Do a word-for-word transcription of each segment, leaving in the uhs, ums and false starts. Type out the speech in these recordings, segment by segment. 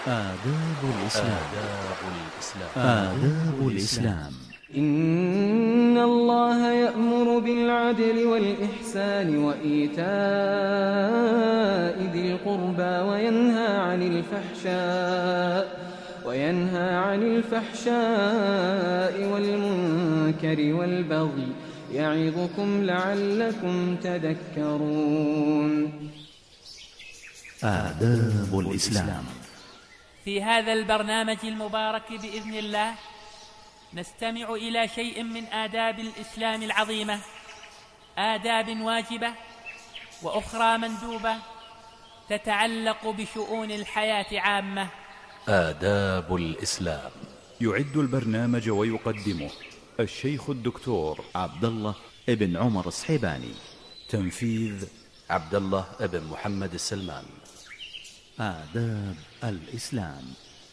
آداب الإسلام. آداب الإسلام. آداب الإسلام. إن الله يأمر بالعدل والإحسان وإيتاء ذي القربى وينهى عن الفحشاء وينهى عن الفحشاء والمنكر والبغي يعظكم لعلكم تذكرون. آداب الإسلام. في هذا البرنامج المبارك بإذن الله نستمع إلى شيء من آداب الإسلام العظيمة، آداب واجبة وأخرى مندوبة تتعلق بشؤون الحياة عامة. آداب الإسلام. يعد البرنامج ويقدمه الشيخ الدكتور عبد الله ابن عمر الصحيباني. تنفيذ عبد الله ابن محمد السلمان. آداب الإسلام.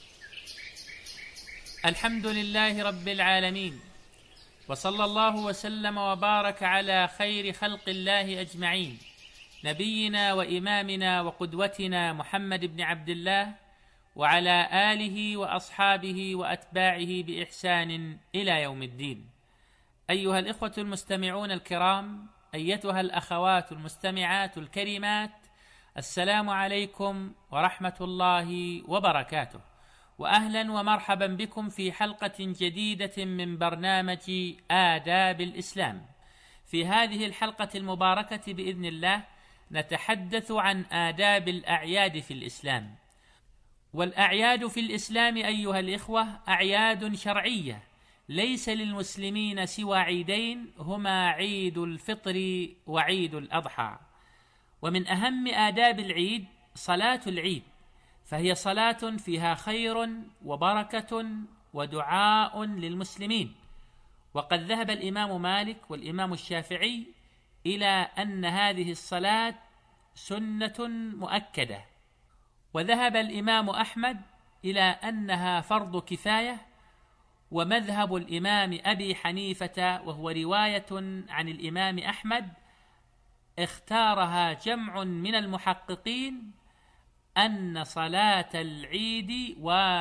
الحمد لله رب العالمين، وصلى الله وسلم وبارك على خير خلق الله أجمعين، نبينا وإمامنا وقدوتنا محمد بن عبد الله، وعلى آله وأصحابه وأتباعه بإحسان إلى يوم الدين. أيها الإخوة المستمعون الكرام، أيتها الأخوات المستمعات الكريمات، السلام عليكم ورحمة الله وبركاته، وأهلا ومرحبا بكم في حلقة جديدة من برنامج آداب الإسلام. في هذه الحلقة المباركة بإذن الله نتحدث عن آداب الأعياد في الإسلام. والأعياد في الإسلام أيها الإخوة أعياد شرعية، ليس للمسلمين سوى عيدين هما عيد الفطر وعيد الأضحى. ومن أهم آداب العيد صلاة العيد، فهي صلاة فيها خير وبركة ودعاء للمسلمين. وقد ذهب الإمام مالك والإمام الشافعي إلى أن هذه الصلاة سنة مؤكدة، وذهب الإمام أحمد إلى أنها فرض كفاية، ومذهب الإمام أبي حنيفة وهو رواية عن الإمام أحمد اختارها جمع من المحققين أن صلاة العيد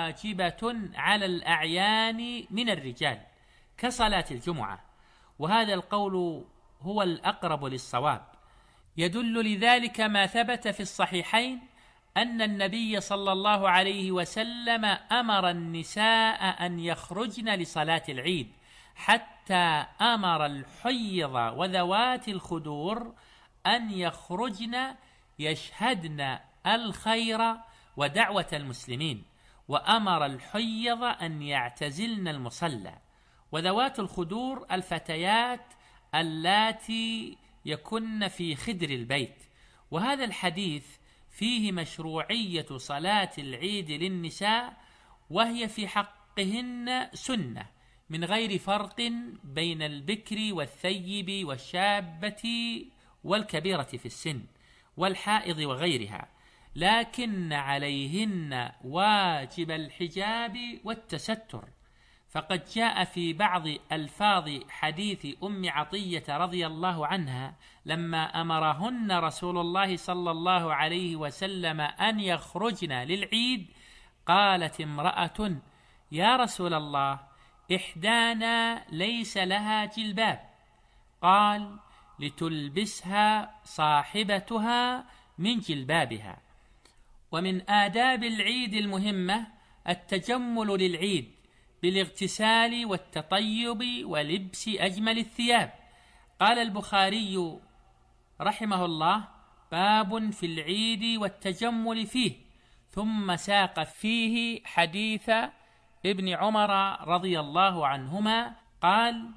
واجبة على الأعيان من الرجال كصلاة الجمعة، وهذا القول هو الأقرب للصواب. يدل لذلك ما ثبت في الصحيحين أن النبي صلى الله عليه وسلم أمر النساء أن يخرجن لصلاة العيد، حتى أمر الحيض وذوات الخدور أن يخرجن يشهدن الخير ودعوة المسلمين، وأمر الحيض أن يعتزلن المصلى، وذوات الخدور الفتيات اللاتي يكن في خدر البيت. وهذا الحديث فيه مشروعية صلاة العيد للنساء، وهي في حقهن سنة من غير فرق بين البكر والثيب والشابة والكبيرة في السن والحائض وغيرها، لكن عليهن واجب الحجاب والتستر. فقد جاء في بعض ألفاظ حديث أم عطية رضي الله عنها لما أمرهن رسول الله صلى الله عليه وسلم أن يخرجن للعيد، قالت امرأة: يا رسول الله، إحدانا ليس لها جلباب. قال: لتلبسها صاحبتها من جلبابها. ومن آداب العيد المهمة التجمل للعيد بالاغتسال والتطيب ولبس أجمل الثياب. قال البخاري رحمه الله: باب في العيد والتجمل فيه، ثم ساق فيه حديث ابن عمر رضي الله عنهما قال: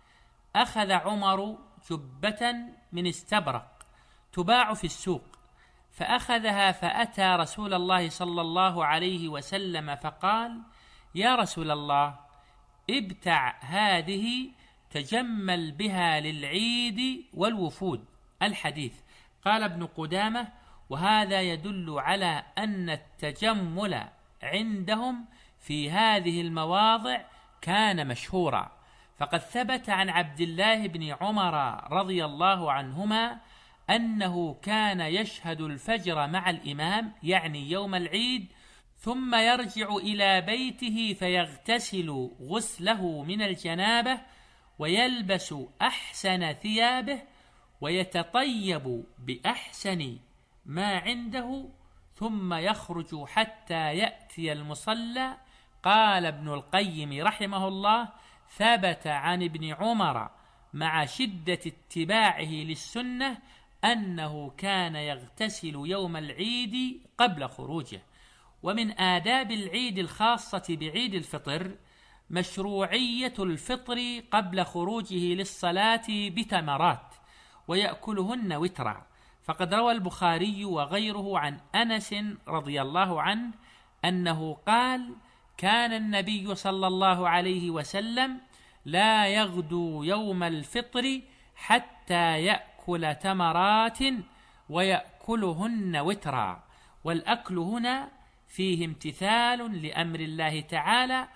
أخذ عمر جبة من استبرق تباع في السوق، فأخذها فأتى رسول الله صلى الله عليه وسلم فقال: يا رسول الله، ابتع هذه تجمل بها للعيد والوفود. الحديث. قال ابن قدامة: وهذا يدل على أن التجمل عندهم في هذه المواضع كان مشهورا، فقد ثبت عن عبد الله بن عمر رضي الله عنهما أنه كان يشهد الفجر مع الإمام، يعني يوم العيد، ثم يرجع إلى بيته فيغتسل غسله من الجنابة ويلبس أحسن ثيابه ويتطيب بأحسن ما عنده ثم يخرج حتى يأتي المصلى. قال ابن القيم رحمه الله: ثبت عن ابن عمر مع شدة اتباعه للسنة أنه كان يغتسل يوم العيد قبل خروجه. ومن آداب العيد الخاصة بعيد الفطر مشروعية الفطر قبل خروجه للصلاة بتمرات ويأكلهن وترا، فقد روى البخاري وغيره عن أنس رضي الله عنه أنه قال: كان النبي صلى الله عليه وسلم لا يغدو يوم الفطر حتى يأكل تمرات ويأكلهن وترا. والأكل هنا فيه امتثال لأمر الله تعالى،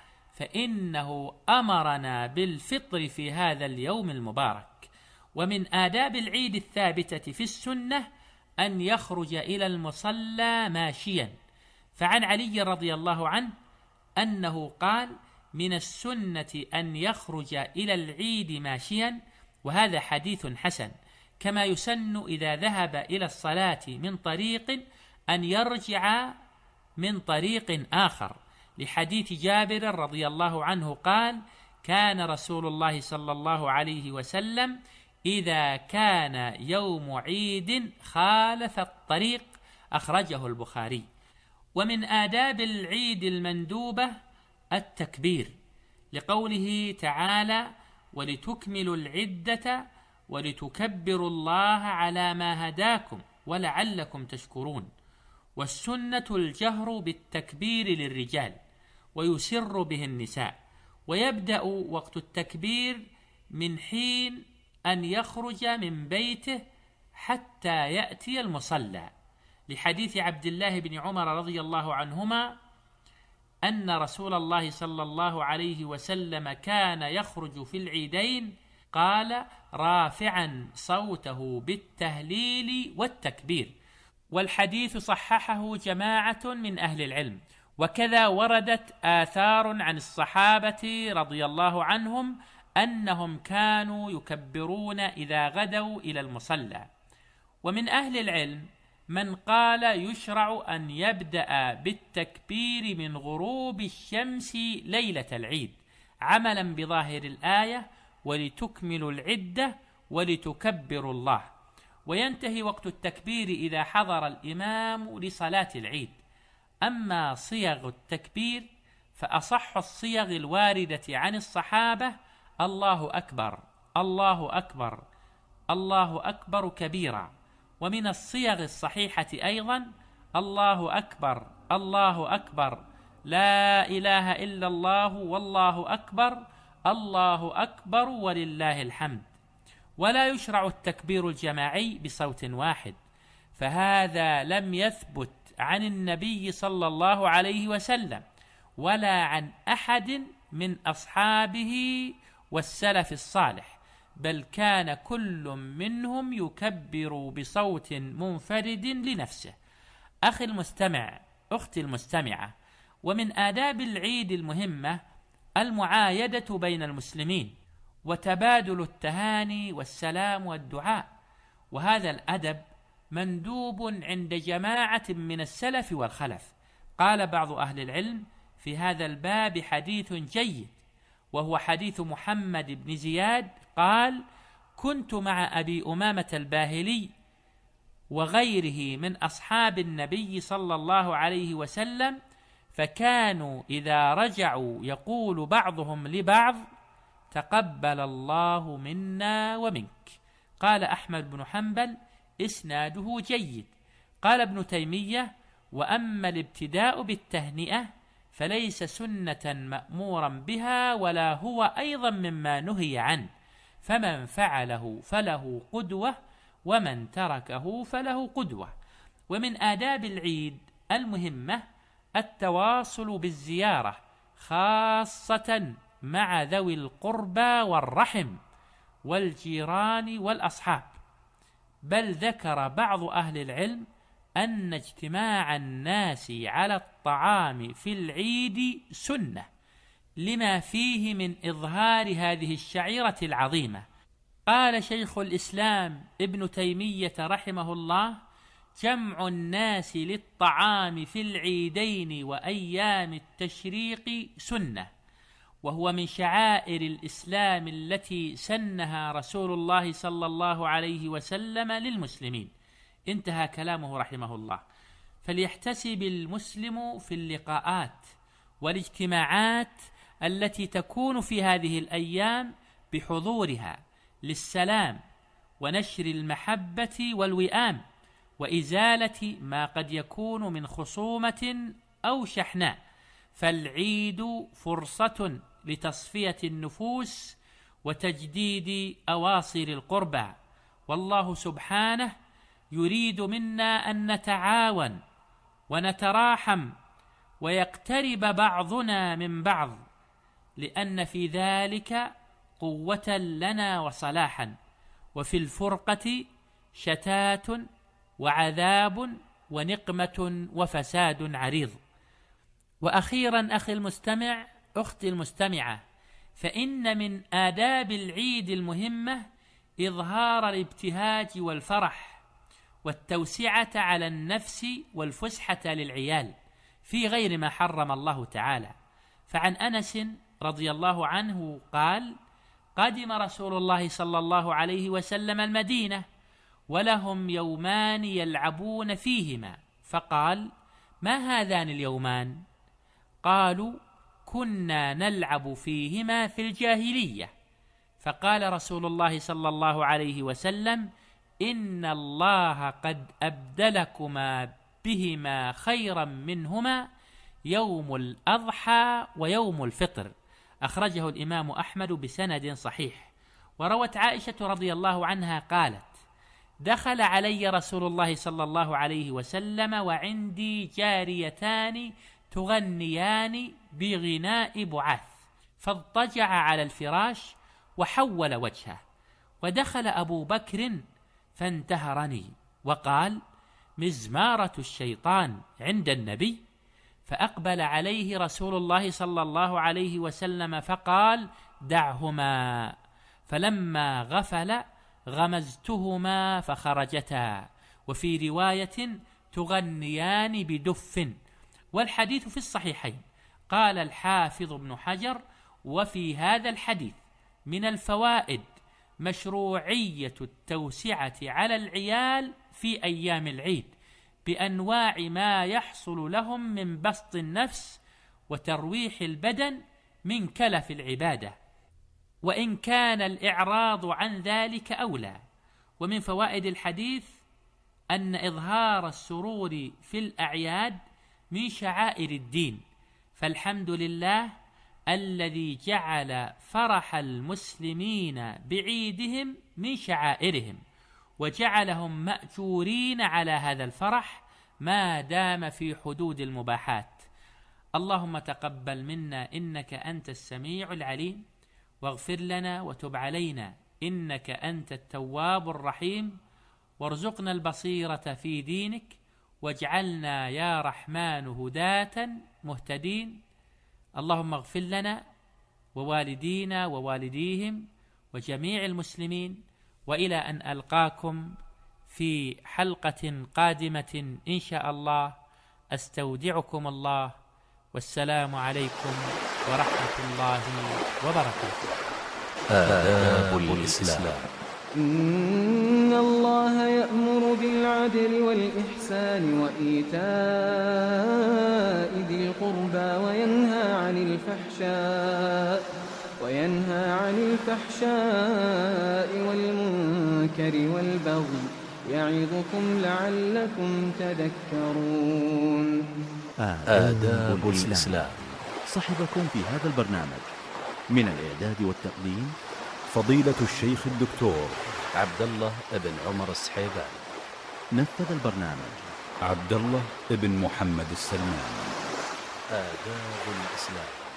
فإنه أمرنا بالفطر في هذا اليوم المبارك. ومن آداب العيد الثابتة في السنة أن يخرج إلى المصلى ماشيا، فعن علي رضي الله عنه أنه قال: من السنة أن يخرج إلى العيد ماشيا، وهذا حديث حسن. كما يسن إذا ذهب إلى الصلاة من طريق أن يرجع من طريق آخر، لحديث جابر رضي الله عنه قال: كان رسول الله صلى الله عليه وسلم إذا كان يوم عيد خالف الطريق، أخرجه البخاري. ومن آداب العيد المندوبة التكبير، لقوله تعالى: ولتكملوا العدة ولتكبروا الله على ما هداكم ولعلكم تشكرون. والسنة الجهر بالتكبير للرجال ويسر به النساء، ويبدأ وقت التكبير من حين أن يخرج من بيته حتى يأتي المصلى، لحديث عبد الله بن عمر رضي الله عنهما أن رسول الله صلى الله عليه وسلم كان يخرج في العيدين قال: رافعا صوته بالتهليل والتكبير. والحديث صححه جماعة من أهل العلم، وكذا وردت آثار عن الصحابة رضي الله عنهم أنهم كانوا يكبرون إذا غدوا إلى المصلى. ومن أهل العلم من قال يشرع أن يبدأ بالتكبير من غروب الشمس ليلة العيد، عملا بظاهر الآية: ولتكملوا العدة ولتكبروا الله، وينتهي وقت التكبير إذا حضر الإمام لصلاة العيد. أما صيغ التكبير فأصح الصيغ الواردة عن الصحابة: الله أكبر، الله أكبر، الله أكبر كبيرا. ومن الصيغ الصحيحة أيضا: الله أكبر، الله أكبر، لا إله إلا الله، والله أكبر، الله أكبر ولله الحمد. ولا يشرع التكبير الجماعي بصوت واحد، فهذا لم يثبت عن النبي صلى الله عليه وسلم ولا عن أحد من أصحابه والسلف الصالح، بل كان كل منهم يكبر بصوت منفرد لنفسه. أخي المستمع، أختي المستمعة، ومن آداب العيد المهمة المعايدة بين المسلمين وتبادل التهاني والسلام والدعاء، وهذا الأدب مندوب عند جماعة من السلف والخلف. قال بعض أهل العلم في هذا الباب حديث جيد، وهو حديث محمد بن زياد قال: كنت مع أبي أمامة الباهلي وغيره من أصحاب النبي صلى الله عليه وسلم، فكانوا إذا رجعوا يقول بعضهم لبعض: تقبل الله منا ومنك. قال أحمد بن حنبل: إسناده جيد. قال ابن تيمية: وأما الابتداء بالتهنئة فليس سنة مأمورا بها، ولا هو أيضا مما نهي عنه، فمن فعله فله قدوة ومن تركه فله قدوة. ومن آداب العيد المهمة التواصل بالزيارة، خاصة مع ذوي القربى والرحم والجيران والأصحاب، بل ذكر بعض أهل العلم أن اجتماع الناس على الطعام في العيد سنة لما فيه من إظهار هذه الشعيرة العظيمة. قال شيخ الإسلام ابن تيمية رحمه الله: جمع الناس للطعام في العيدين وأيام التشريق سنة، وهو من شعائر الإسلام التي سنها رسول الله صلى الله عليه وسلم للمسلمين. انتهى كلامه رحمه الله. فليحتسب المسلم في اللقاءات والاجتماعات التي تكون في هذه الأيام بحضورها للسلام ونشر المحبة والوئام وإزالة ما قد يكون من خصومة أو شحناء، فالعيد فرصة لتصفية النفوس وتجديد أواصر القربى، والله سبحانه يريد منا أن نتعاون ونتراحم ويقترب بعضنا من بعض، لأن في ذلك قوة لنا وصلاحا، وفي الفرقة شتات وعذاب ونقمة وفساد عريض. وأخيرا أخي المستمع، أختي المستمعة، فإن من آداب العيد المهمة إظهار الابتهاج والفرح والتوسعة على النفس والفسحة للعيال في غير ما حرم الله تعالى. فعن أنس رضي الله عنه قال: قدم رسول الله صلى الله عليه وسلم المدينة ولهم يومان يلعبون فيهما، فقال: ما هذان اليومان؟ قالوا: كنا نلعب فيهما في الجاهلية. فقال رسول الله صلى الله عليه وسلم: إن الله قد أبدلكما بهما خيرا منهما يوم الأضحى ويوم الفطر. أخرجه الإمام أحمد بسند صحيح. وروت عائشة رضي الله عنها قالت: دخل علي رسول الله صلى الله عليه وسلم وعندي جاريتان تغنيان بغناء بعاث، فاضطجع على الفراش وحول وجهه، ودخل أبو بكر فانتهرني وقال: مزمارة الشيطان عند النبي. فأقبل عليه رسول الله صلى الله عليه وسلم فقال: دعهما. فلما غفل غمزتهما فخرجتا. وفي رواية: تغنيان بدف. والحديث في الصحيحين. قال الحافظ ابن حجر: وفي هذا الحديث من الفوائد مشروعية التوسعة على العيال في أيام العيد بأنواع ما يحصل لهم من بسط النفس وترويح البدن من كلف العبادة، وإن كان الإعراض عن ذلك أولى. ومن فوائد الحديث أن إظهار السرور في الأعياد من شعائر الدين، فالحمد لله الذي جعل فرح المسلمين بعيدهم من شعائرهم، وجعلهم مأجورين على هذا الفرح ما دام في حدود المباحات. اللهم تقبل منا إنك أنت السميع العليم، واغفر لنا وتب علينا إنك أنت التواب الرحيم، وارزقنا البصيرة في دينك، واجعلنا يا رحمن هداة مهتدين. اللهم اغفر لنا ووالدينا ووالديهم وجميع المسلمين، وإلى أن ألقاكم في حلقة قادمة إن شاء الله، أستودعكم الله، والسلام عليكم ورحمة الله وبركاته. آداب الإسلام. إن الله يأمر بالعدل والإحسان وإيتاء ذي القربى وينهى عن الفحشاء وينهى عن الفحشاء والمنكر والبغي يعظكم لعلكم تذكرون. آداب الإسلام. صحبكم في هذا البرنامج من الإعداد والتقديم فضيلة الشيخ الدكتور عبد الله بن عمر السحيباني. نفذ البرنامج عبد الله بن محمد السلمان. آداب الإسلام.